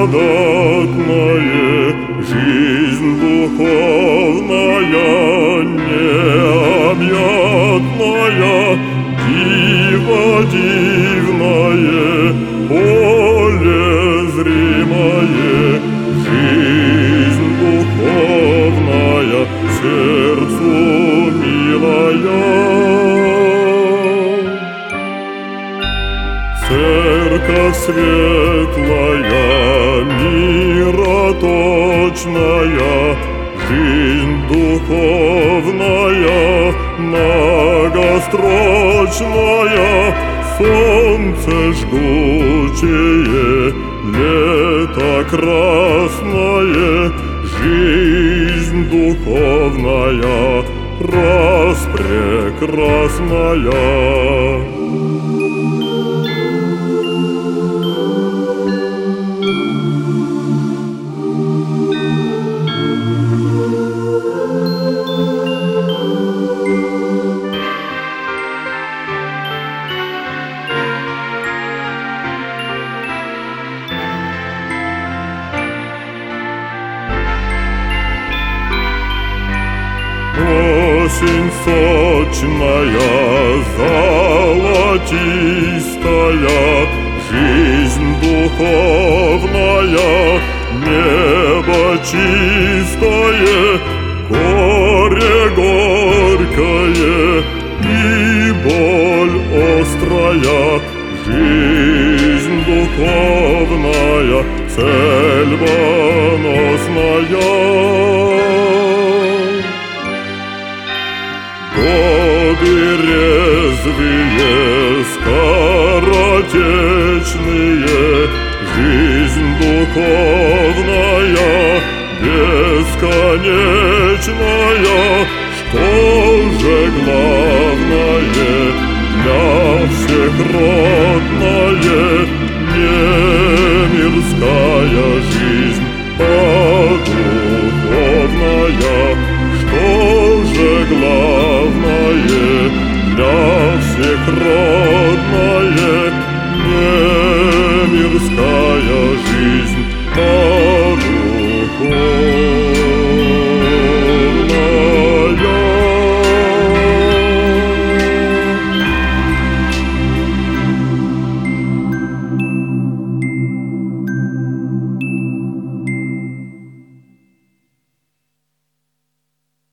благодатное, жизнь духовная, необъятная, диво дивное, поле зримое, жизнь духовная, сердцу милая. Церковь светлая, мироточная, жизнь духовная, многострочная, солнце жгучее, лето красное, жизнь духовная, распрекрасная. Осень сочная, золотистая, жизнь духовная, небо чистое, горе горькое и боль острая, жизнь духовная, цель боносная. Годы резвые, скоротечные, жизнь духовная, бесконечная, что же главное для всех родное?